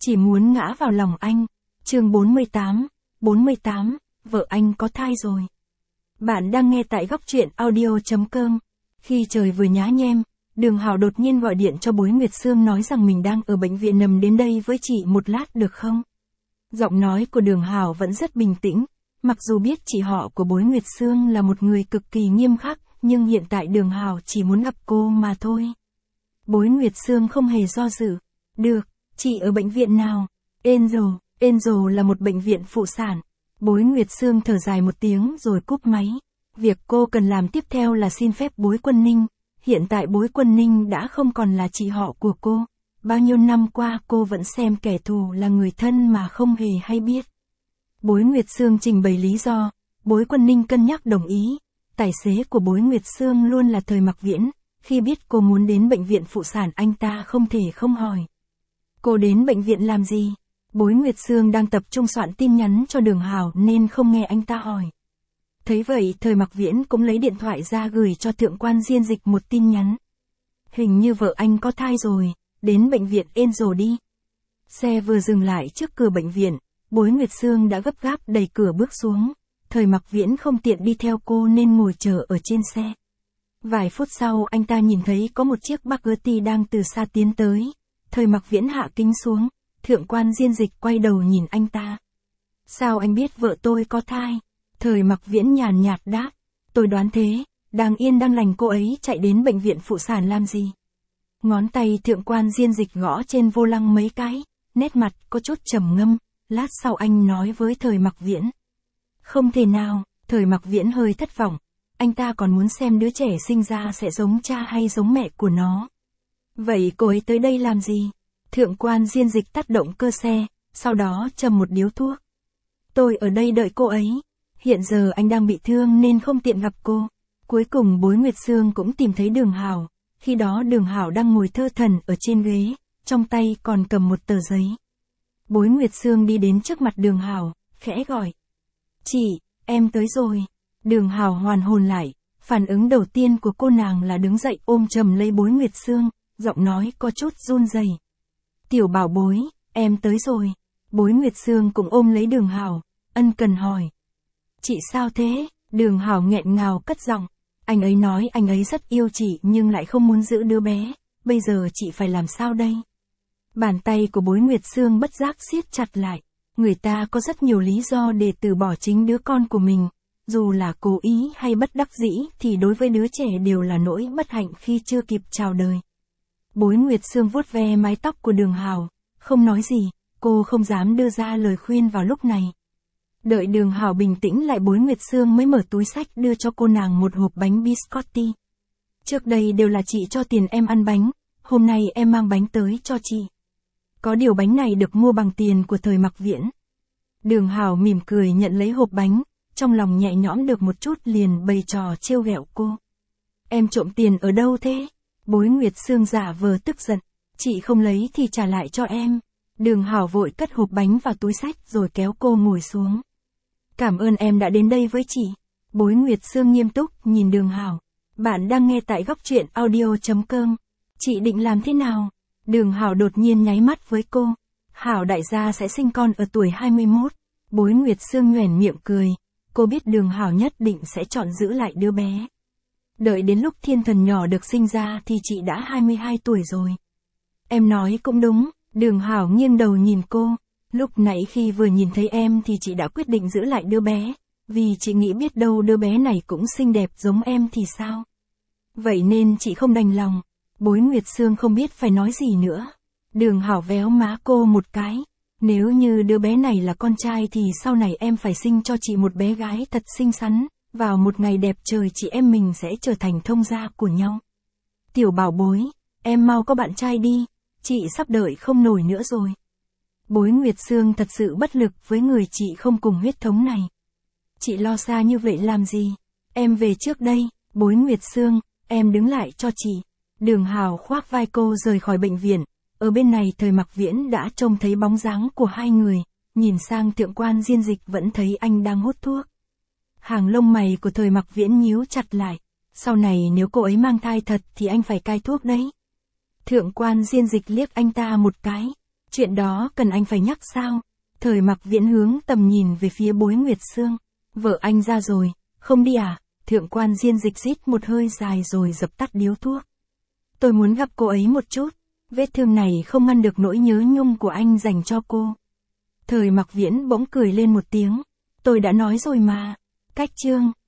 chỉ muốn ngã vào lòng anh. Chương 48, vợ anh có thai rồi. Bạn đang nghe tại góc truyện audio.com. Khi trời vừa nhá nhem, Đường Hào đột nhiên gọi điện cho Bối Nguyệt Sương nói rằng mình đang ở bệnh viện nằm đến đây với chị một lát được không? Giọng nói của Đường Hào vẫn rất bình tĩnh, mặc dù biết chị họ của Bối Nguyệt Sương là một người cực kỳ nghiêm khắc, nhưng hiện tại Đường Hào chỉ muốn gặp cô mà thôi. Bối Nguyệt Sương không hề do dự. Được, chị ở bệnh viện nào? Angel là một bệnh viện phụ sản. Bối Nguyệt Sương thở dài một tiếng rồi cúp máy. Việc cô cần làm tiếp theo là xin phép Bối Quân Ninh. Hiện tại Bối Quân Ninh đã không còn là chị họ của cô. Bao nhiêu năm qua cô vẫn xem kẻ thù là người thân mà không hề hay biết. Bối Nguyệt Sương trình bày lý do. Bối Quân Ninh cân nhắc đồng ý. Tài xế của Bối Nguyệt Sương luôn là Thời Mặc Viễn. Khi biết cô muốn đến bệnh viện phụ sản anh ta không thể không hỏi. Cô đến bệnh viện làm gì? Bối Nguyệt Sương đang tập trung soạn tin nhắn cho Đường Hào nên không nghe anh ta hỏi. Thấy vậy Thời Mặc Viễn cũng lấy điện thoại ra gửi cho Thượng quan Diên Dịch một tin nhắn. Hình như vợ anh có thai rồi, đến bệnh viện Angel đi. Xe vừa dừng lại trước cửa bệnh viện, Bối Nguyệt Sương đã gấp gáp đẩy cửa bước xuống. Thời Mặc Viễn không tiện đi theo cô nên ngồi chờ ở trên xe. Vài phút sau anh ta nhìn thấy có một chiếc Bugatti đang từ xa tiến tới. Thời Mặc Viễn hạ kính xuống, Thượng quan Diên Dịch quay đầu nhìn anh ta. Sao anh biết vợ tôi có thai? Thời Mặc Viễn nhàn nhạt đáp. Tôi đoán thế, đang yên đang lành cô ấy chạy đến bệnh viện phụ sản làm gì? Ngón tay Thượng quan Diên Dịch gõ trên vô lăng mấy cái, nét mặt có chút trầm ngâm. Lát sau anh nói với Thời Mặc Viễn. Không thể nào, Thời Mặc Viễn hơi thất vọng. Anh ta còn muốn xem đứa trẻ sinh ra sẽ giống cha hay giống mẹ của nó. Vậy cô ấy tới đây làm gì? Thượng quan Diên Dịch tắt động cơ xe, sau đó châm một điếu thuốc. Tôi ở đây đợi cô ấy. Hiện giờ anh đang bị thương nên không tiện gặp cô. Cuối cùng Bối Nguyệt Sương cũng tìm thấy Đường Hào. Khi đó Đường Hào đang ngồi thơ thẩn ở trên ghế, trong tay còn cầm một tờ giấy. Bối Nguyệt Sương đi đến trước mặt Đường Hào, khẽ gọi. Chị, em tới rồi. Đường Hào hoàn hồn lại, phản ứng đầu tiên của cô nàng là đứng dậy ôm chầm lấy Bối Nguyệt Sương, giọng nói có chút run rẩy. Tiểu bảo bối, em tới rồi. Bối Nguyệt Sương cũng ôm lấy Đường Hào, ân cần hỏi. Chị sao thế? Đường Hào nghẹn ngào cất giọng. Anh ấy nói anh ấy rất yêu chị nhưng lại không muốn giữ đứa bé. Bây giờ chị phải làm sao đây? Bàn tay của Bối Nguyệt Sương bất giác siết chặt lại. Người ta có rất nhiều lý do để từ bỏ chính đứa con của mình. Dù là cố ý hay bất đắc dĩ thì đối với đứa trẻ đều là nỗi bất hạnh khi chưa kịp chào đời. Bối Nguyệt Sương vuốt ve mái tóc của Đường Hào, không nói gì, cô không dám đưa ra lời khuyên vào lúc này. Đợi Đường Hào bình tĩnh lại Bối Nguyệt Sương mới mở túi xách đưa cho cô nàng một hộp bánh biscotti. Trước đây đều là chị cho tiền em ăn bánh, hôm nay em mang bánh tới cho chị. Có điều bánh này được mua bằng tiền của Thời Mặc Viễn. Đường Hào mỉm cười nhận lấy hộp bánh, trong lòng nhẹ nhõm được một chút liền bày trò trêu ghẹo cô. Em trộm tiền ở đâu thế? Bối Nguyệt Sương giả vờ tức giận. Chị không lấy thì trả lại cho em. Đường Hào vội cất hộp bánh vào túi xách rồi kéo cô ngồi xuống. Cảm ơn em đã đến đây với chị. Bối Nguyệt Sương nghiêm túc nhìn Đường Hào. Bạn đang nghe tại góc truyện audio.com. Chị định làm thế nào? Đường Hào đột nhiên nháy mắt với cô. Hảo đại gia sẽ sinh con ở tuổi 21. Bối Nguyệt Sương nhoẻn miệng cười. Cô biết Đường Hào nhất định sẽ chọn giữ lại đứa bé. Đợi đến lúc thiên thần nhỏ được sinh ra thì chị đã 22 tuổi rồi. Em nói cũng đúng. Đường Hào nghiêng đầu nhìn cô. Lúc nãy khi vừa nhìn thấy em thì chị đã quyết định giữ lại đứa bé. Vì chị nghĩ biết đâu đứa bé này cũng xinh đẹp giống em thì sao. Vậy nên chị không đành lòng. Bối Nguyệt Sương không biết phải nói gì nữa. Đường Hào véo má cô một cái. Nếu như đứa bé này là con trai thì sau này em phải sinh cho chị một bé gái thật xinh xắn. Vào một ngày đẹp trời chị em mình sẽ trở thành thông gia của nhau. Tiểu bảo bối, em mau có bạn trai đi. Chị sắp đợi không nổi nữa rồi. Bối Nguyệt Sương thật sự bất lực với người chị không cùng huyết thống này. Chị lo xa như vậy làm gì? Em về trước đây. Bối Nguyệt Sương, em đứng lại cho chị. Đường Hào khoác vai cô rời khỏi bệnh viện. Ở bên này Thời Mặc Viễn đã trông thấy bóng dáng của hai người. Nhìn sang Thượng quan Diên Dịch vẫn thấy anh đang hút thuốc. Hàng lông mày của Thời Mặc Viễn nhíu chặt lại. Sau này nếu cô ấy mang thai thật thì anh phải cai thuốc đấy. Thượng quan Diên Dịch liếc anh ta một cái. Chuyện đó cần anh phải nhắc sao? Thời Mặc Viễn hướng tầm nhìn về phía Bối Nguyệt Sương. Vợ anh ra rồi, không đi à? Thượng quan Diên Dịch rít một hơi dài rồi dập tắt điếu thuốc. Tôi muốn gặp cô ấy một chút. Vết thương này không ngăn được nỗi nhớ nhung của anh dành cho cô. Thời Mặc Viễn bỗng cười lên một tiếng. Tôi đã nói rồi mà. Cách chương